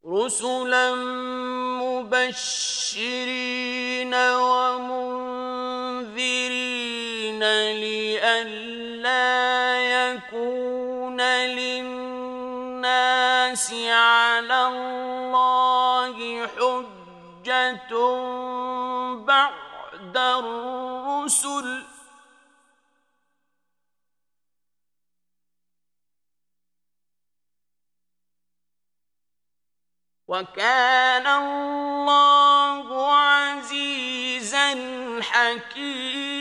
رسلا مبشرين ومنذرين لئلا يكون للناس على الله حجة بعد الرسل، وكان الله عزيزا حكيما.